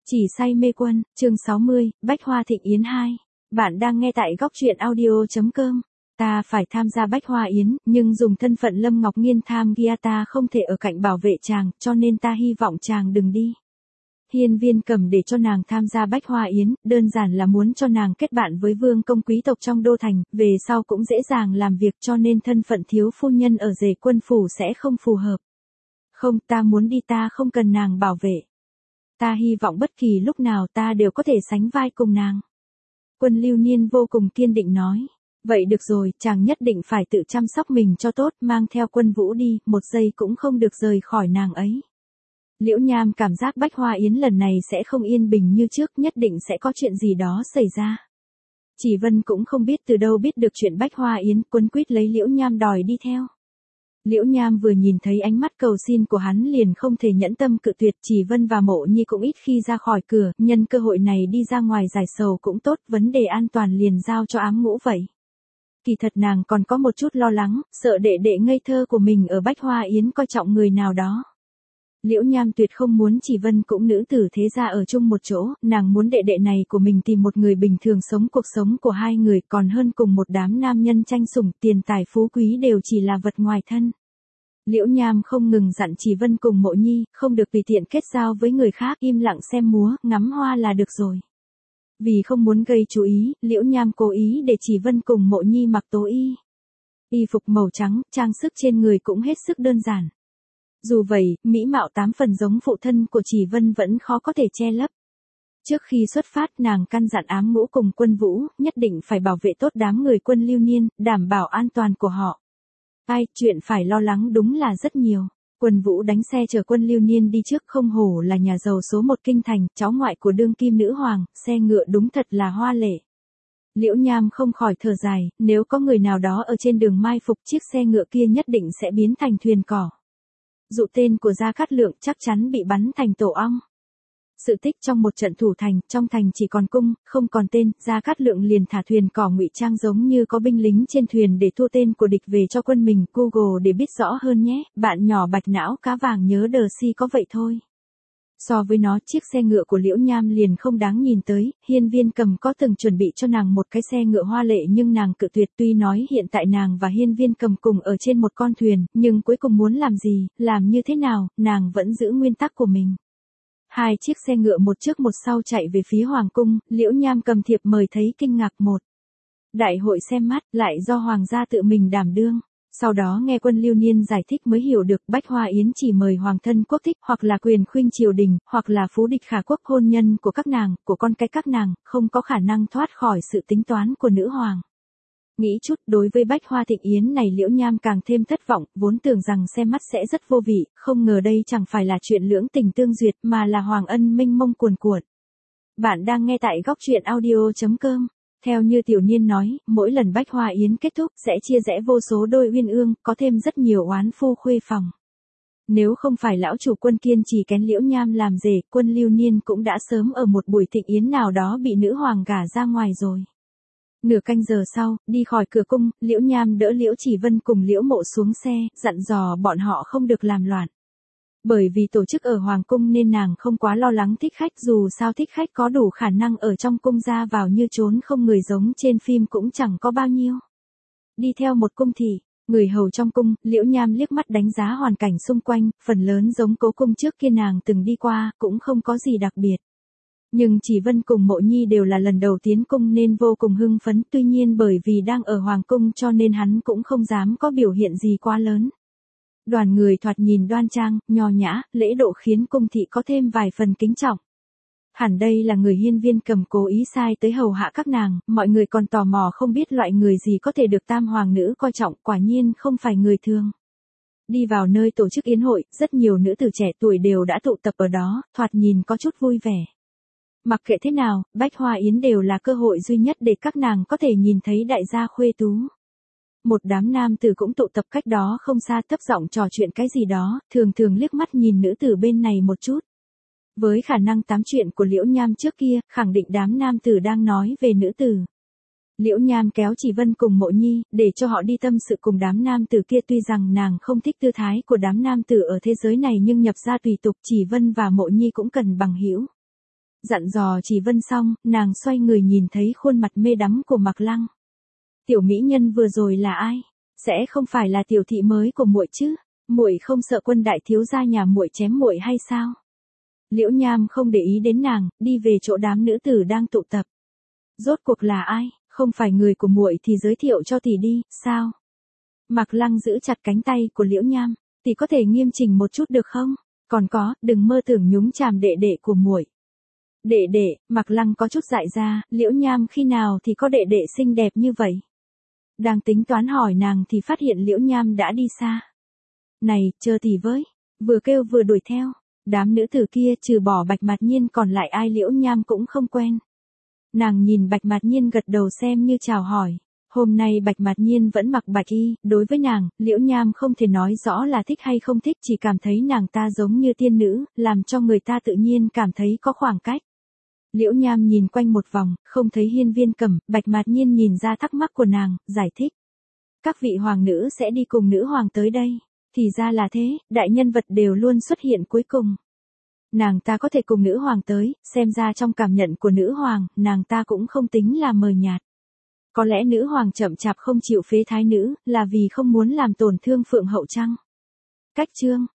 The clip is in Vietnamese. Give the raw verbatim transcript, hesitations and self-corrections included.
Chỉ say mê quân, chương sáu mươi, Bách Hoa Thịnh Yến hai. Bạn đang nghe tại góc truyện audio.com. Ta phải tham gia Bách Hoa Yến, nhưng dùng thân phận Lâm Ngọc Nghiên tham gia ta không thể ở cạnh bảo vệ chàng, cho nên ta hy vọng chàng đừng đi. Hiên Viên Cầm để cho nàng tham gia Bách Hoa Yến, đơn giản là muốn cho nàng kết bạn với vương công quý tộc trong đô thành, về sau cũng dễ dàng làm việc, cho nên thân phận thiếu phu nhân ở Dề Quân phủ sẽ không phù hợp. Không, ta muốn đi, ta không cần nàng bảo vệ. Ta hy vọng bất kỳ lúc nào ta đều có thể sánh vai cùng nàng. Quân Lưu Niên vô cùng kiên định nói. Vậy được rồi, chàng nhất định phải tự chăm sóc mình cho tốt, mang theo Quân Vũ đi, một giây cũng không được rời khỏi nàng ấy. Liễu Nham cảm giác Bách Hoa Yến lần này sẽ không yên bình như trước, nhất định sẽ có chuyện gì đó xảy ra. Chỉ Vân cũng không biết từ đâu biết được chuyện Bách Hoa Yến, quấn quýt lấy Liễu Nham đòi đi theo. Liễu Nham vừa nhìn thấy ánh mắt cầu xin của hắn liền không thể nhẫn tâm cự tuyệt. Chỉ Vân và Mộ Nhi cũng ít khi ra khỏi cửa, nhân cơ hội này đi ra ngoài giải sầu cũng tốt, vấn đề an toàn liền giao cho Ám Ngũ vậy. Kỳ thật nàng còn có một chút lo lắng, sợ đệ đệ ngây thơ của mình ở Bách Hoa Yến coi trọng người nào đó. Liễu Nham tuyệt không muốn Chỉ Vân cũng nữ tử thế gia ở chung một chỗ, nàng muốn đệ đệ này của mình tìm một người bình thường sống cuộc sống của hai người, còn hơn cùng một đám nam nhân tranh sủng, tiền tài phú quý đều chỉ là vật ngoài thân. Liễu Nham không ngừng dặn Chỉ Vân cùng Mộ Nhi, không được tùy tiện kết giao với người khác, im lặng xem múa, ngắm hoa là được rồi. Vì không muốn gây chú ý, Liễu Nham cố ý để Chỉ Vân cùng Mộ Nhi mặc tố y. Y phục màu trắng, trang sức trên người cũng hết sức đơn giản. Dù vậy, mỹ mạo tám phần giống phụ thân của Chỉ Vân vẫn khó có thể che lấp. Trước khi xuất phát, nàng căn dặn Ám Ngũ cùng Quân Vũ, nhất định phải bảo vệ tốt đám người Quân Lưu Niên, đảm bảo an toàn của họ. Ai, chuyện phải lo lắng đúng là rất nhiều. Quân Vũ đánh xe chở Quân Lưu Niên đi trước, không hổ là nhà giàu số một kinh thành, cháu ngoại của đương kim nữ hoàng, xe ngựa đúng thật là hoa lệ. Liễu Nham không khỏi thở dài, nếu có người nào đó ở trên đường mai phục, chiếc xe ngựa kia nhất định sẽ biến thành thuyền cỏ. Dụ tên của Gia Cát Lượng chắc chắn bị bắn thành tổ ong. Sự tích trong một trận thủ thành, trong thành chỉ còn cung, không còn tên, Gia Cát Lượng liền thả thuyền cỏ ngụy trang giống như có binh lính trên thuyền để thua tên của địch về cho quân mình. Google để biết rõ hơn nhé, bạn nhỏ bạch não cá vàng nhớ đờ si có vậy thôi. So với nó, chiếc xe ngựa của Liễu Nham liền không đáng nhìn tới. Hiên Viên Cầm có từng chuẩn bị cho nàng một cái xe ngựa hoa lệ nhưng nàng cự tuyệt. Tuy nói hiện tại nàng và Hiên Viên Cầm cùng ở trên một con thuyền, nhưng cuối cùng muốn làm gì, làm như thế nào, nàng vẫn giữ nguyên tắc của mình. Hai chiếc xe ngựa một trước một sau chạy về phía Hoàng cung, Liễu Nham cầm thiệp mời thấy kinh ngạc. Một đại hội xem mắt, lại do Hoàng gia tự mình đảm đương. Sau đó nghe Quân Lưu Niên giải thích mới hiểu được Bách Hoa Yến chỉ mời hoàng thân quốc thích, hoặc là quyền khuynh triều đình, hoặc là phú địch khả quốc, hôn nhân của các nàng, của con cái các nàng, không có khả năng thoát khỏi sự tính toán của nữ hoàng. Nghĩ chút, đối với Bách Hoa Thịnh Yến này Liễu Nham càng thêm thất vọng, vốn tưởng rằng xem mắt sẽ rất vô vị, không ngờ đây chẳng phải là chuyện lưỡng tình tương duyệt mà là hoàng ân mênh mông cuồn cuộn. Bạn đang nghe tại góc truyện audio.com. Theo như Tiểu Niên nói, mỗi lần Bách Hoa Yến kết thúc sẽ chia rẽ vô số đôi uyên ương, có thêm rất nhiều oán phu khuê phòng. Nếu không phải lão chủ Quân kiên trì kén Liễu Nham làm rể, Quân Lưu Niên cũng đã sớm ở một buổi thịnh yến nào đó bị nữ hoàng gả ra ngoài rồi. Nửa canh giờ sau, đi khỏi cửa cung, Liễu Nham đỡ Liễu Chỉ Vân cùng Liễu Mộ xuống xe, dặn dò bọn họ không được làm loạn. Bởi vì tổ chức ở Hoàng cung nên nàng không quá lo lắng thích khách, dù sao thích khách có đủ khả năng ở trong cung ra vào như trốn không người giống trên phim cũng chẳng có bao nhiêu. Đi theo một cung thị, người hầu trong cung, Liễu Nham liếc mắt đánh giá hoàn cảnh xung quanh, phần lớn giống cố cung trước kia nàng từng đi qua, cũng không có gì đặc biệt. Nhưng Chỉ Vân cùng Mộ Nhi đều là lần đầu tiến cung nên vô cùng hưng phấn, tuy nhiên bởi vì đang ở Hoàng cung cho nên hắn cũng không dám có biểu hiện gì quá lớn. Đoàn người thoạt nhìn đoan trang, nho nhã, lễ độ khiến cung thị có thêm vài phần kính trọng. Hẳn đây là người Hiên Viên Cầm cố ý sai tới hầu hạ các nàng, mọi người còn tò mò không biết loại người gì có thể được tam hoàng nữ coi trọng, quả nhiên không phải người thường. Đi vào nơi tổ chức yến hội, rất nhiều nữ tử trẻ tuổi đều đã tụ tập ở đó, thoạt nhìn có chút vui vẻ. Mặc kệ thế nào, Bách Hoa Yến đều là cơ hội duy nhất để các nàng có thể nhìn thấy đại gia khuê tú. Một đám nam tử cũng tụ tập cách đó không xa, thấp giọng trò chuyện cái gì đó, thường thường liếc mắt nhìn nữ tử bên này một chút. Với khả năng tám chuyện của Liễu Nham trước kia, khẳng định đám nam tử đang nói về nữ tử. Liễu Nham kéo Chỉ Vân cùng Mộ Nhi, để cho họ đi tâm sự cùng đám nam tử kia, tuy rằng nàng không thích tư thái của đám nam tử ở thế giới này nhưng nhập gia tùy tục, Chỉ Vân và Mộ Nhi cũng cần bằng hữu. Dặn dò Chỉ Vân xong, nàng xoay người nhìn thấy khuôn mặt mê đắm của Mạc Lăng. Tiểu mỹ nhân vừa rồi là ai? Sẽ không phải là tiểu thị mới của muội chứ? Muội không sợ Quân đại thiếu gia nhà muội chém muội hay sao? Liễu Nham không để ý đến nàng, đi về chỗ đám nữ tử đang tụ tập. Rốt cuộc là ai? Không phải người của muội thì giới thiệu cho tỷ đi, sao? Mạc Lăng giữ chặt cánh tay của Liễu Nham, tỷ có thể nghiêm chỉnh một chút được không? Còn có, đừng mơ tưởng nhúng chàm đệ đệ của muội. Đệ đệ, Mạc Lăng có chút dại ra, Liễu Nham khi nào thì có đệ đệ xinh đẹp như vậy? Đang tính toán hỏi nàng thì phát hiện Liễu Nham đã đi xa. Này, chờ tỷ với, vừa kêu vừa đuổi theo, đám nữ tử kia trừ bỏ Bạch Mạt Nhiên còn lại ai Liễu Nham cũng không quen. Nàng nhìn Bạch Mạt Nhiên gật đầu xem như chào hỏi. Hôm nay Bạch Mạt Nhiên vẫn mặc bạch y, đối với nàng, Liễu Nham không thể nói rõ là thích hay không thích, chỉ cảm thấy nàng ta giống như tiên nữ, làm cho người ta tự nhiên cảm thấy có khoảng cách. Liễu Nham nhìn quanh một vòng, không thấy Hiên Viên Cẩm, Bạch Mạt Nhiên nhìn ra thắc mắc của nàng, giải thích. Các vị hoàng nữ sẽ đi cùng nữ hoàng tới đây. Thì ra là thế, đại nhân vật đều luôn xuất hiện cuối cùng. Nàng ta có thể cùng nữ hoàng tới, xem ra trong cảm nhận của nữ hoàng, nàng ta cũng không tính là mờ nhạt. Có lẽ nữ hoàng chậm chạp không chịu phế thái nữ, là vì không muốn làm tổn thương Phượng Hậu chăng? Cách chương